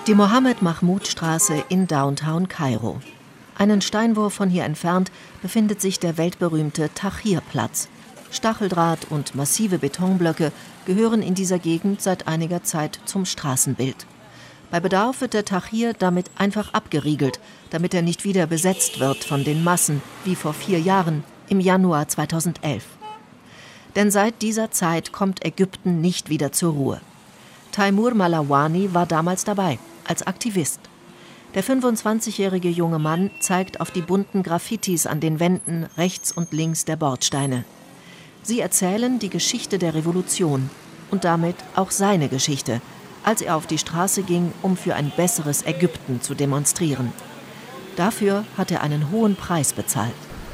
Die Mohammed-Mahmoud-Straße in Downtown Kairo. Einen Steinwurf von hier entfernt befindet sich der weltberühmte Tahrir-Platz. Stacheldraht und massive Betonblöcke gehören in dieser Gegend seit einiger Zeit zum Straßenbild. Bei Bedarf wird der Tahrir damit einfach abgeriegelt, damit er nicht wieder besetzt wird von den Massen, wie vor 4 Jahren, im Januar 2011. Denn seit dieser Zeit kommt Ägypten nicht wieder zur Ruhe. Taimur Malawani war damals dabei, als Aktivist. Der 25-jährige junge Mann zeigt auf die bunten Graffitis an den Wänden rechts und links der Bordsteine. Sie erzählen die Geschichte der Revolution und damit auch seine Geschichte, als er auf die Straße ging, um für ein besseres Ägypten zu demonstrieren. Dafür hat er einen hohen Preis bezahlt.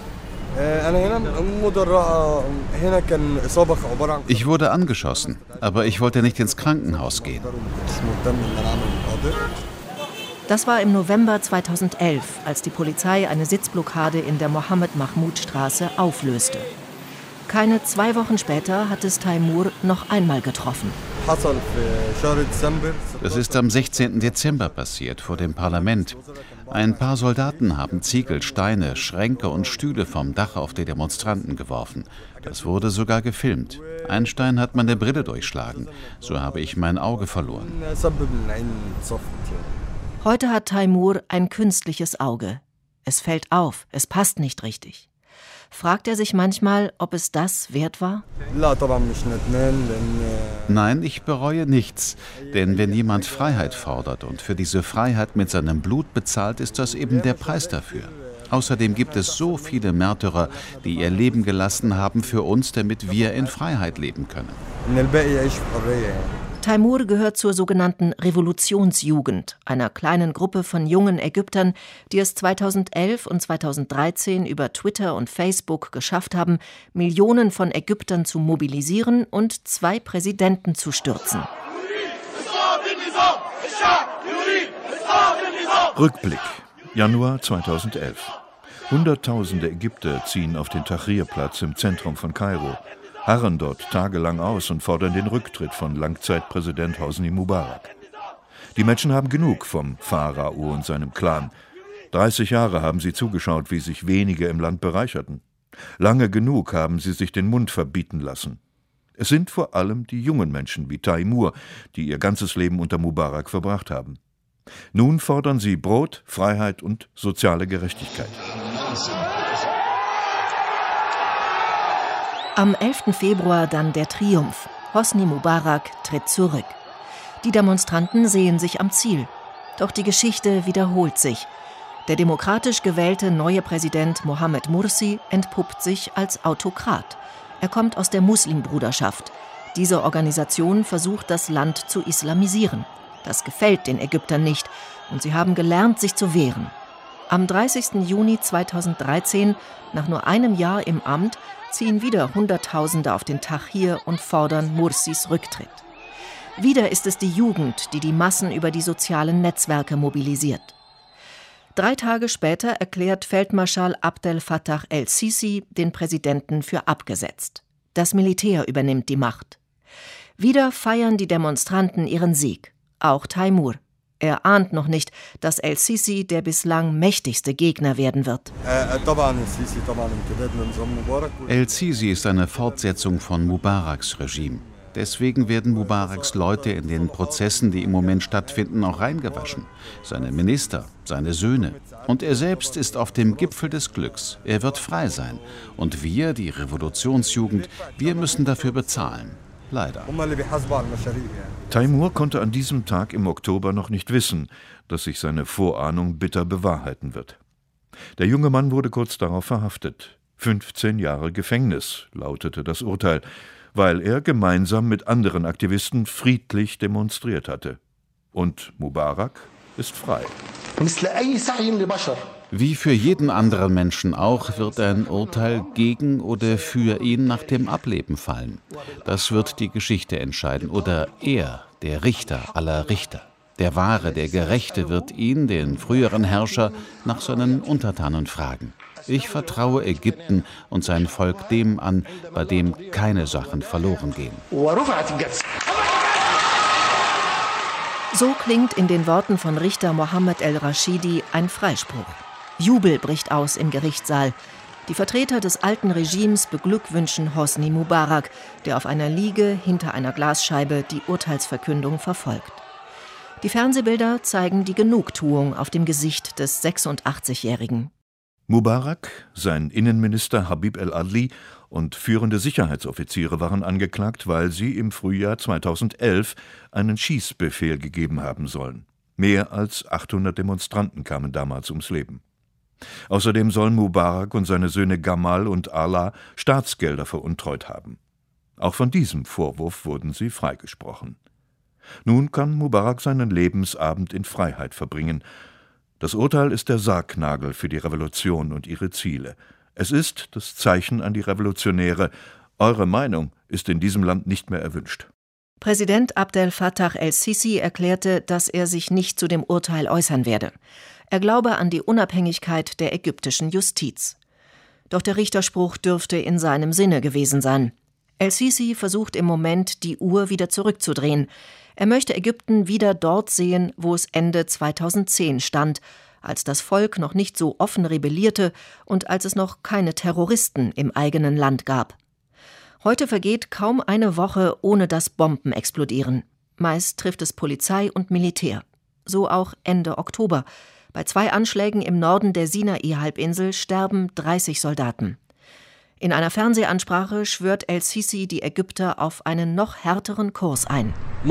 Ich wurde angeschossen, aber ich wollte nicht ins Krankenhaus gehen. Das war im November 2011, als die Polizei eine Sitzblockade in der Mohammed-Mahmoud-Straße auflöste. Keine 2 Wochen später hat es Taimur noch einmal getroffen. Das ist am 16. Dezember passiert, vor dem Parlament. Ein paar Soldaten haben Ziegel, Steine, Schränke und Stühle vom Dach auf die Demonstranten geworfen. Das wurde sogar gefilmt. Ein Stein hat meine Brille durchschlagen. So habe ich mein Auge verloren. Heute hat Taimur ein künstliches Auge. Es fällt auf, es passt nicht richtig. Fragt er sich manchmal, ob es das wert war? Nein, ich bereue nichts. Denn wenn jemand Freiheit fordert und für diese Freiheit mit seinem Blut bezahlt, ist das eben der Preis dafür. Außerdem gibt es so viele Märtyrer, die ihr Leben gelassen haben für uns, damit wir in Freiheit leben können. Taimur gehört zur sogenannten Revolutionsjugend, einer kleinen Gruppe von jungen Ägyptern, die es 2011 und 2013 über Twitter und Facebook geschafft haben, Millionen von Ägyptern zu mobilisieren und 2 Präsidenten zu stürzen. Rückblick, Januar 2011. Hunderttausende Ägypter ziehen auf den Tahrir-Platz im Zentrum von Kairo, harren dort tagelang aus und fordern den Rücktritt von Langzeitpräsident Hosni Mubarak. Die Menschen haben genug vom Pharao und seinem Clan. 30 Jahre haben sie zugeschaut, wie sich wenige im Land bereicherten. Lange genug haben sie sich den Mund verbieten lassen. Es sind vor allem die jungen Menschen wie Taimur, die ihr ganzes Leben unter Mubarak verbracht haben. Nun fordern sie Brot, Freiheit und soziale Gerechtigkeit. Am 11. Februar dann der Triumph. Hosni Mubarak tritt zurück. Die Demonstranten sehen sich am Ziel. Doch die Geschichte wiederholt sich. Der demokratisch gewählte neue Präsident Mohamed Mursi entpuppt sich als Autokrat. Er kommt aus der Muslimbruderschaft. Diese Organisation versucht, das Land zu islamisieren. Das gefällt den Ägyptern nicht und sie haben gelernt, sich zu wehren. Am 30. Juni 2013, nach nur einem Jahr im Amt, ziehen wieder Hunderttausende auf den Tahrir und fordern Mursis Rücktritt. Wieder ist es die Jugend, die die Massen über die sozialen Netzwerke mobilisiert. 3 Tage später erklärt Feldmarschall Abdel Fattah el-Sisi den Präsidenten für abgesetzt. Das Militär übernimmt die Macht. Wieder feiern die Demonstranten ihren Sieg, auch Taimur. Er ahnt noch nicht, dass el-Sisi der bislang mächtigste Gegner werden wird. El-Sisi ist eine Fortsetzung von Mubaraks Regime. Deswegen werden Mubaraks Leute in den Prozessen, die im Moment stattfinden, auch reingewaschen. Seine Minister, seine Söhne. Und er selbst ist auf dem Gipfel des Glücks. Er wird frei sein. Und wir, die Revolutionsjugend, wir müssen dafür bezahlen. Leider. Taimur konnte an diesem Tag im Oktober noch nicht wissen, dass sich seine Vorahnung bitter bewahrheiten wird. Der junge Mann wurde kurz darauf verhaftet. 15 Jahre Gefängnis lautete das Urteil, weil er gemeinsam mit anderen Aktivisten friedlich demonstriert hatte. Und Mubarak ist frei. Wie für jeden anderen Menschen auch, wird ein Urteil gegen oder für ihn nach dem Ableben fallen. Das wird die Geschichte entscheiden. Oder er, der Richter aller Richter. Der Wahre, der Gerechte wird ihn, den früheren Herrscher, nach seinen Untertanen fragen. Ich vertraue Ägypten und sein Volk dem an, bei dem keine Sachen verloren gehen. So klingt in den Worten von Richter Mohammed El-Rashidi ein Freispruch. Jubel bricht aus im Gerichtssaal. Die Vertreter des alten Regimes beglückwünschen Hosni Mubarak, der auf einer Liege hinter einer Glasscheibe die Urteilsverkündung verfolgt. Die Fernsehbilder zeigen die Genugtuung auf dem Gesicht des 86-Jährigen. Mubarak, sein Innenminister Habib el-Adli und führende Sicherheitsoffiziere waren angeklagt, weil sie im Frühjahr 2011 einen Schießbefehl gegeben haben sollen. Mehr als 800 Demonstranten kamen damals ums Leben. Außerdem sollen Mubarak und seine Söhne Gamal und Ala Staatsgelder veruntreut haben. Auch von diesem Vorwurf wurden sie freigesprochen. Nun kann Mubarak seinen Lebensabend in Freiheit verbringen. Das Urteil ist der Sargnagel für die Revolution und ihre Ziele. Es ist das Zeichen an die Revolutionäre: Eure Meinung ist in diesem Land nicht mehr erwünscht. Präsident Abdel Fattah el-Sisi erklärte, dass er sich nicht zu dem Urteil äußern werde. Er glaube an die Unabhängigkeit der ägyptischen Justiz. Doch der Richterspruch dürfte in seinem Sinne gewesen sein. El-Sisi versucht im Moment, die Uhr wieder zurückzudrehen. Er möchte Ägypten wieder dort sehen, wo es Ende 2010 stand, als das Volk noch nicht so offen rebellierte und als es noch keine Terroristen im eigenen Land gab. Heute vergeht kaum eine Woche, ohne dass Bomben explodieren. Meist trifft es Polizei und Militär. So auch Ende Oktober. Bei 2 Anschlägen im Norden der Sinai-Halbinsel sterben 30 Soldaten. In einer Fernsehansprache schwört El-Sisi die Ägypter auf einen noch härteren Kurs ein.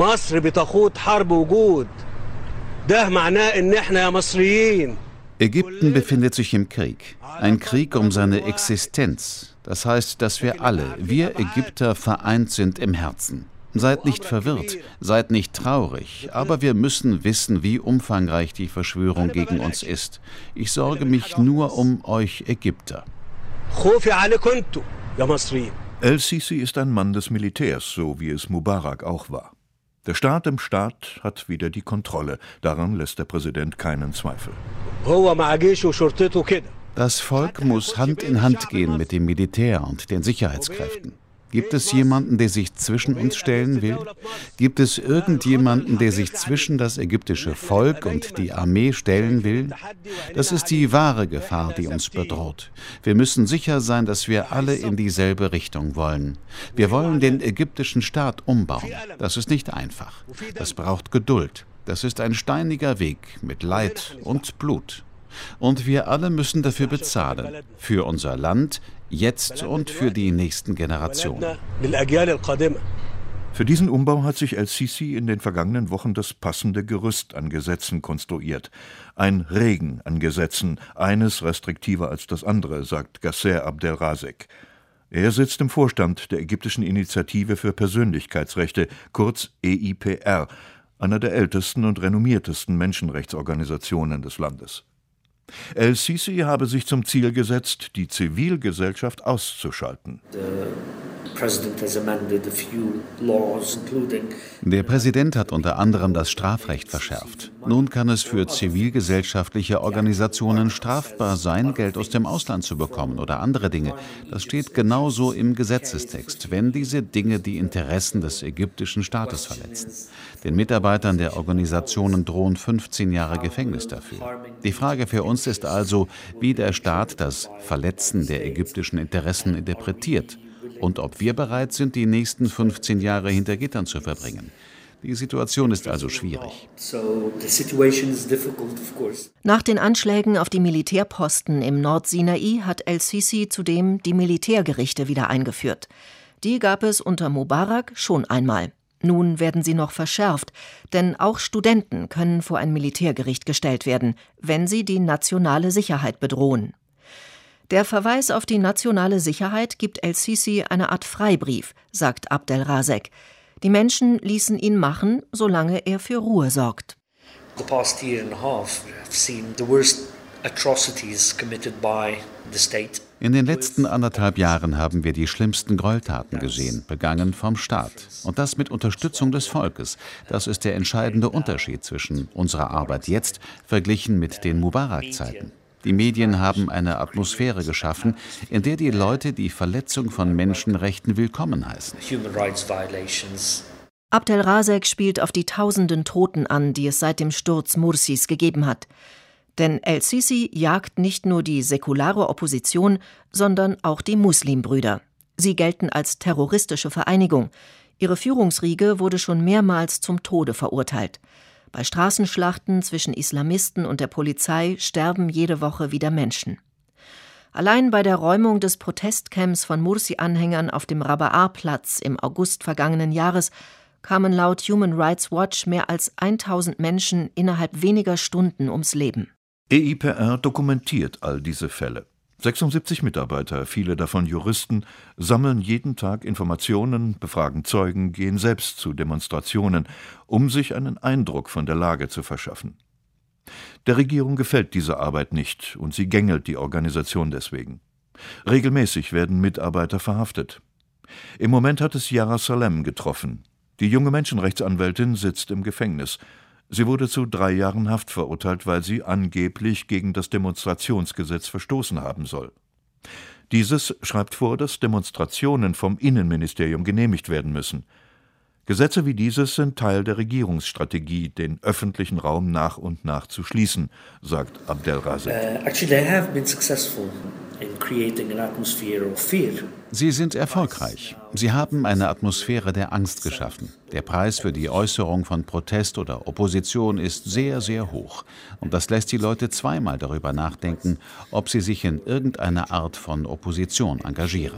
Ägypten befindet sich im Krieg. Ein Krieg um seine Existenz. Das heißt, dass wir Ägypter vereint sind im Herzen. Seid nicht verwirrt, seid nicht traurig, aber wir müssen wissen, wie umfangreich die Verschwörung gegen uns ist. Ich sorge mich nur um euch Ägypter. El-Sisi ist ein Mann des Militärs, so wie es Mubarak auch war. Der Staat im Staat hat wieder die Kontrolle. Daran lässt der Präsident keinen Zweifel. Das Volk muss Hand in Hand gehen mit dem Militär und den Sicherheitskräften. Gibt es jemanden, der sich zwischen uns stellen will? Gibt es irgendjemanden, der sich zwischen das ägyptische Volk und die Armee stellen will? Das ist die wahre Gefahr, die uns bedroht. Wir müssen sicher sein, dass wir alle in dieselbe Richtung wollen. Wir wollen den ägyptischen Staat umbauen. Das ist nicht einfach. Das braucht Geduld. Das ist ein steiniger Weg mit Leid und Blut. Und wir alle müssen dafür bezahlen. Für unser Land, jetzt und für die nächsten Generationen. Für diesen Umbau hat sich El-Sisi in den vergangenen Wochen das passende Gerüst an Gesetzen konstruiert. Ein Regen an Gesetzen, eines restriktiver als das andere, sagt Gasser Abdelrazek. Er sitzt im Vorstand der ägyptischen Initiative für Persönlichkeitsrechte, kurz EIPR, einer der ältesten und renommiertesten Menschenrechtsorganisationen des Landes. El-Sisi habe sich zum Ziel gesetzt, die Zivilgesellschaft auszuschalten. Der Präsident hat unter anderem das Strafrecht verschärft. Nun kann es für zivilgesellschaftliche Organisationen strafbar sein, Geld aus dem Ausland zu bekommen oder andere Dinge. Das steht genauso im Gesetzestext, wenn diese Dinge die Interessen des ägyptischen Staates verletzen. Den Mitarbeitern der Organisationen drohen 15 Jahre Gefängnis dafür. Die Frage für uns ist also, wie der Staat das Verletzen der ägyptischen Interessen interpretiert und ob wir bereit sind, die nächsten 15 Jahre hinter Gittern zu verbringen. Die Situation ist also schwierig. Nach den Anschlägen auf die Militärposten im Nordsinai hat El-Sisi zudem die Militärgerichte wieder eingeführt. Die gab es unter Mubarak schon einmal. Nun werden sie noch verschärft, denn auch Studenten können vor ein Militärgericht gestellt werden, wenn sie die nationale Sicherheit bedrohen. Der Verweis auf die nationale Sicherheit gibt El-Sisi eine Art Freibrief, sagt Abdelrazek. Die Menschen ließen ihn machen, solange er für Ruhe sorgt. The past year and a half have seen the worst atrocities committed by the state. In den letzten 1,5 Jahren haben wir die schlimmsten Gräueltaten gesehen, begangen vom Staat. Und das mit Unterstützung des Volkes. Das ist der entscheidende Unterschied zwischen unserer Arbeit jetzt verglichen mit den Mubarak-Zeiten. Die Medien haben eine Atmosphäre geschaffen, in der die Leute die Verletzung von Menschenrechten willkommen heißen. Abdelrazek spielt auf die tausenden Toten an, die es seit dem Sturz Mursis gegeben hat. Denn El-Sisi jagt nicht nur die säkulare Opposition, sondern auch die Muslimbrüder. Sie gelten als terroristische Vereinigung. Ihre Führungsriege wurde schon mehrmals zum Tode verurteilt. Bei Straßenschlachten zwischen Islamisten und der Polizei sterben jede Woche wieder Menschen. Allein bei der Räumung des Protestcamps von Mursi-Anhängern auf dem Rabaa-Platz im August vergangenen Jahres kamen laut Human Rights Watch mehr als 1000 Menschen innerhalb weniger Stunden ums Leben. EIPR dokumentiert all diese Fälle. 76 Mitarbeiter, viele davon Juristen, sammeln jeden Tag Informationen, befragen Zeugen, gehen selbst zu Demonstrationen, um sich einen Eindruck von der Lage zu verschaffen. Der Regierung gefällt diese Arbeit nicht und sie gängelt die Organisation deswegen. Regelmäßig werden Mitarbeiter verhaftet. Im Moment hat es Yara Salem getroffen. Die junge Menschenrechtsanwältin sitzt im Gefängnis. Sie wurde zu 3 Jahren Haft verurteilt, weil sie angeblich gegen das Demonstrationsgesetz verstoßen haben soll. Dieses schreibt vor, dass Demonstrationen vom Innenministerium genehmigt werden müssen. Gesetze wie dieses sind Teil der Regierungsstrategie, den öffentlichen Raum nach und nach zu schließen, sagt Abdelrazek. Sie sind erfolgreich. Sie haben eine Atmosphäre der Angst geschaffen. Der Preis für die Äußerung von Protest oder Opposition ist sehr, sehr hoch. Und das lässt die Leute zweimal darüber nachdenken, ob sie sich in irgendeiner Art von Opposition engagieren.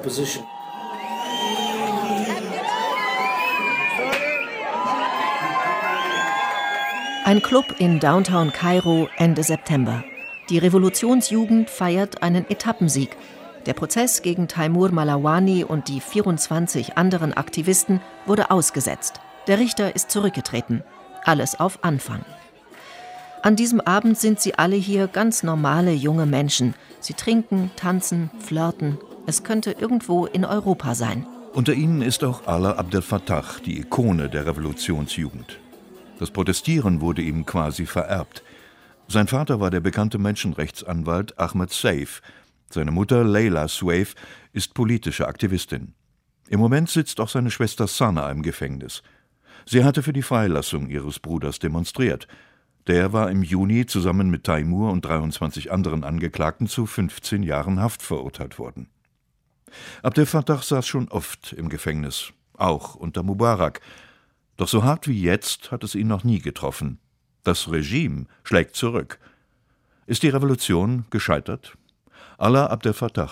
Ein Club in Downtown Kairo Ende September. Die Revolutionsjugend feiert einen Etappensieg. Der Prozess gegen Taimur Malawani und die 24 anderen Aktivisten wurde ausgesetzt. Der Richter ist zurückgetreten. Alles auf Anfang. An diesem Abend sind sie alle hier ganz normale junge Menschen. Sie trinken, tanzen, flirten. Es könnte irgendwo in Europa sein. Unter ihnen ist auch Alaa Abdel Fattah, die Ikone der Revolutionsjugend. Das Protestieren wurde ihm quasi vererbt. Sein Vater war der bekannte Menschenrechtsanwalt Ahmed Seif. Seine Mutter Leila Sueif ist politische Aktivistin. Im Moment sitzt auch seine Schwester Sana im Gefängnis. Sie hatte für die Freilassung ihres Bruders demonstriert. Der war im Juni zusammen mit Taimur und 23 anderen Angeklagten zu 15 Jahren Haft verurteilt worden. Abdel Fattah saß schon oft im Gefängnis, auch unter Mubarak. Doch so hart wie jetzt hat es ihn noch nie getroffen. Das Regime schlägt zurück. Ist die Revolution gescheitert? Alaa Abdel Fattah.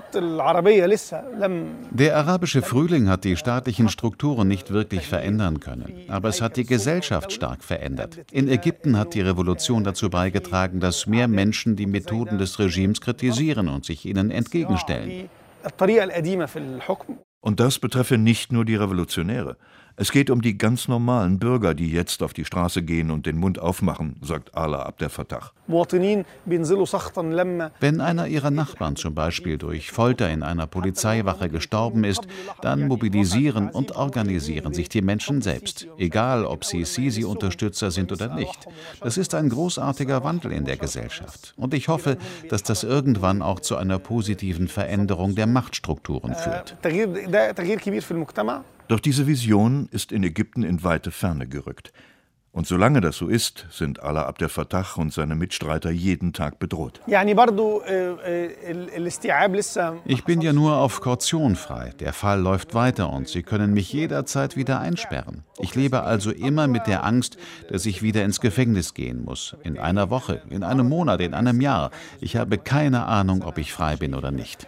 Der arabische Frühling hat die staatlichen Strukturen nicht wirklich verändern können. Aber es hat die Gesellschaft stark verändert. In Ägypten hat die Revolution dazu beigetragen, dass mehr Menschen die Methoden des Regimes kritisieren und sich ihnen entgegenstellen. Und das betreffe nicht nur die Revolutionäre. Es geht um die ganz normalen Bürger, die jetzt auf die Straße gehen und den Mund aufmachen, sagt Alaa Abdel Fattah. Wenn einer ihrer Nachbarn zum Beispiel durch Folter in einer Polizeiwache gestorben ist, dann mobilisieren und organisieren sich die Menschen selbst, egal ob sie Sisi-Unterstützer sind oder nicht. Das ist ein großartiger Wandel in der Gesellschaft. Und ich hoffe, dass das irgendwann auch zu einer positiven Veränderung der Machtstrukturen führt. Doch diese Vision ist in Ägypten in weite Ferne gerückt. Und solange das so ist, sind Alaa Abdel Fattah und seine Mitstreiter jeden Tag bedroht. Ich bin ja nur auf Kaution frei. Der Fall läuft weiter und Sie können mich jederzeit wieder einsperren. Ich lebe also immer mit der Angst, dass ich wieder ins Gefängnis gehen muss. In einer Woche, in einem Monat, in einem Jahr. Ich habe keine Ahnung, ob ich frei bin oder nicht.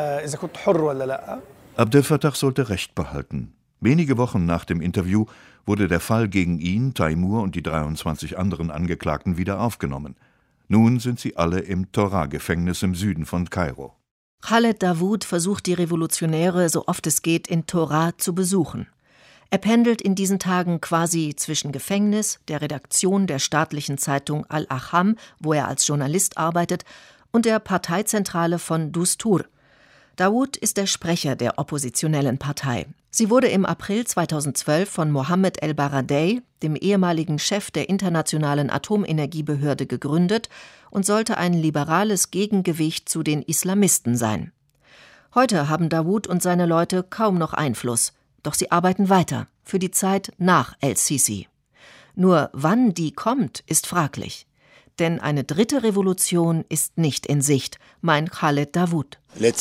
Abdel Fattah sollte Recht behalten. Wenige Wochen nach dem Interview wurde der Fall gegen ihn, Taimur und die 23 anderen Angeklagten wieder aufgenommen. Nun sind sie alle im Tora-Gefängnis im Süden von Kairo. Khaled Dawood versucht, die Revolutionäre, so oft es geht, in Tora zu besuchen. Er pendelt in diesen Tagen quasi zwischen Gefängnis, der Redaktion der staatlichen Zeitung Al-Aham, wo er als Journalist arbeitet, und der Parteizentrale von Dustur. Dawood ist der Sprecher der oppositionellen Partei. Sie wurde im April 2012 von Mohammed El-Baradei, dem ehemaligen Chef der Internationalen Atomenergiebehörde, gegründet und sollte ein liberales Gegengewicht zu den Islamisten sein. Heute haben Dawood und seine Leute kaum noch Einfluss. Doch sie arbeiten weiter, für die Zeit nach El-Sisi. Nur wann die kommt, ist fraglich. Denn eine dritte Revolution ist nicht in Sicht, meint Khaled Dawood.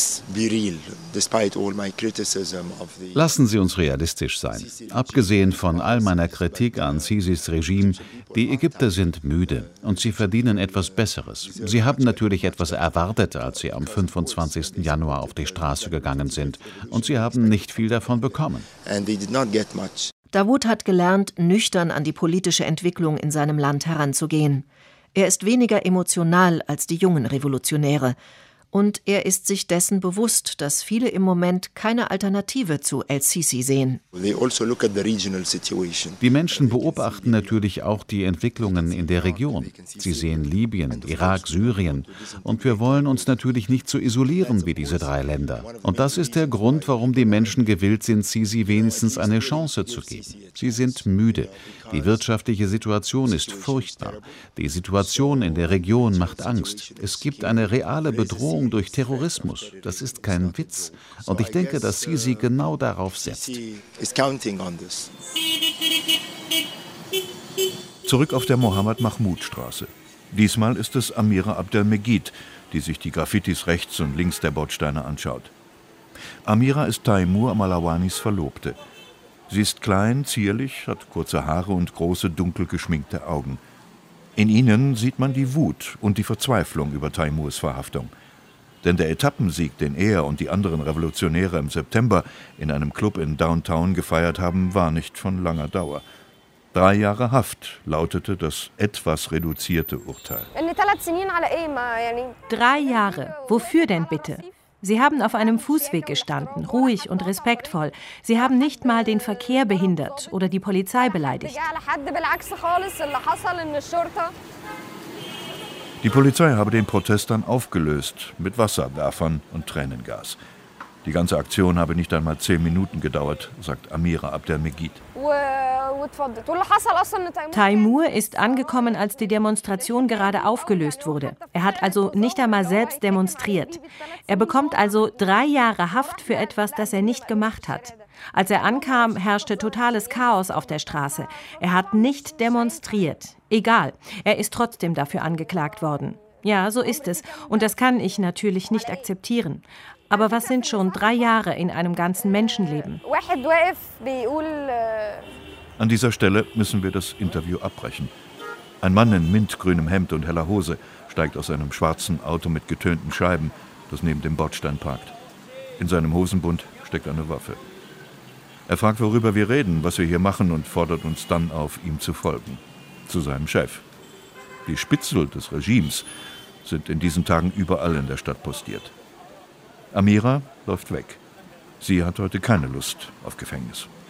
Lassen Sie uns realistisch sein. Abgesehen von all meiner Kritik an Sisis Regime, die Ägypter sind müde und sie verdienen etwas Besseres. Sie haben natürlich etwas erwartet, als sie am 25. Januar auf die Straße gegangen sind. Und sie haben nicht viel davon bekommen. Dawood hat gelernt, nüchtern an die politische Entwicklung in seinem Land heranzugehen. Er ist weniger emotional als die jungen Revolutionäre. Und er ist sich dessen bewusst, dass viele im Moment keine Alternative zu El-Sisi sehen. Die Menschen beobachten natürlich auch die Entwicklungen in der Region. Sie sehen Libyen, Irak, Syrien. Und wir wollen uns natürlich nicht so isolieren wie diese 3 Länder. Und das ist der Grund, warum die Menschen gewillt sind, Sisi wenigstens eine Chance zu geben. Sie sind müde. Die wirtschaftliche Situation ist furchtbar. Die Situation in der Region macht Angst. Es gibt eine reale Bedrohung durch Terrorismus. Das ist kein Witz. Und ich denke, dass Sisi genau darauf setzt. Zurück auf der Mohammed-Mahmoud-Straße. Diesmal ist es Amira Abdelmegid, die sich die Graffitis rechts und links der Bordsteine anschaut. Amira ist Taimur Malawanis Verlobte. Sie ist klein, zierlich, hat kurze Haare und große, dunkel geschminkte Augen. In ihnen sieht man die Wut und die Verzweiflung über Taimurs Verhaftung. Denn der Etappensieg, den er und die anderen Revolutionäre im September in einem Club in Downtown gefeiert haben, war nicht von langer Dauer. 3 Jahre Haft lautete das etwas reduzierte Urteil. 3 Jahre. Wofür denn bitte? Sie haben auf einem Fußweg gestanden, ruhig und respektvoll. Sie haben nicht mal den Verkehr behindert oder die Polizei beleidigt. Die Polizei habe den Protest dann aufgelöst mit Wasserwerfern und Tränengas. Die ganze Aktion habe nicht einmal 10 Minuten gedauert, sagt Amira Abdelmegid. Taimur ist angekommen, als die Demonstration gerade aufgelöst wurde. Er hat also nicht einmal selbst demonstriert. Er bekommt also 3 Jahre Haft für etwas, das er nicht gemacht hat. Als er ankam, herrschte totales Chaos auf der Straße. Er hat nicht demonstriert. Egal, er ist trotzdem dafür angeklagt worden. Ja, so ist es. Und das kann ich natürlich nicht akzeptieren. Aber was sind schon 3 Jahre in einem ganzen Menschenleben? An dieser Stelle müssen wir das Interview abbrechen. Ein Mann in mintgrünem Hemd und heller Hose steigt aus einem schwarzen Auto mit getönten Scheiben, das neben dem Bordstein parkt. In seinem Hosenbund steckt eine Waffe. Er fragt, worüber wir reden, was wir hier machen und fordert uns dann auf, ihm zu folgen. Zu seinem Chef. Die Spitzel des Regimes sind in diesen Tagen überall in der Stadt postiert. Amira läuft weg. Sie hat heute keine Lust auf Gefängnis.